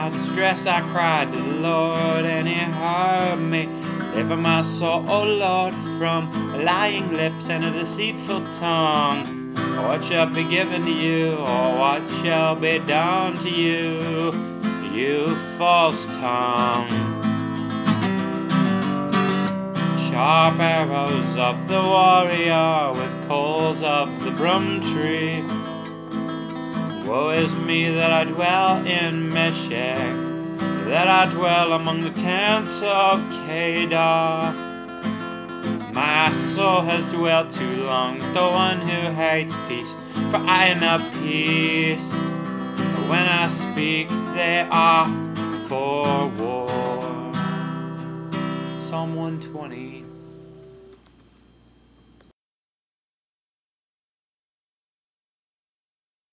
my distress I cried to the Lord, and He heard me. Deliver my soul, O Lord, from lying lips and a deceitful tongue. What shall be given to you, or what shall be done to you, you false tongue? Sharp arrows of the warrior with coals of the broom tree. Woe is me that I dwell in Meshech, that I dwell among the tents of Kedar. My soul has dwelt too long with the one who hates peace, for I am at peace. But when I speak, they are for war. Psalm 120.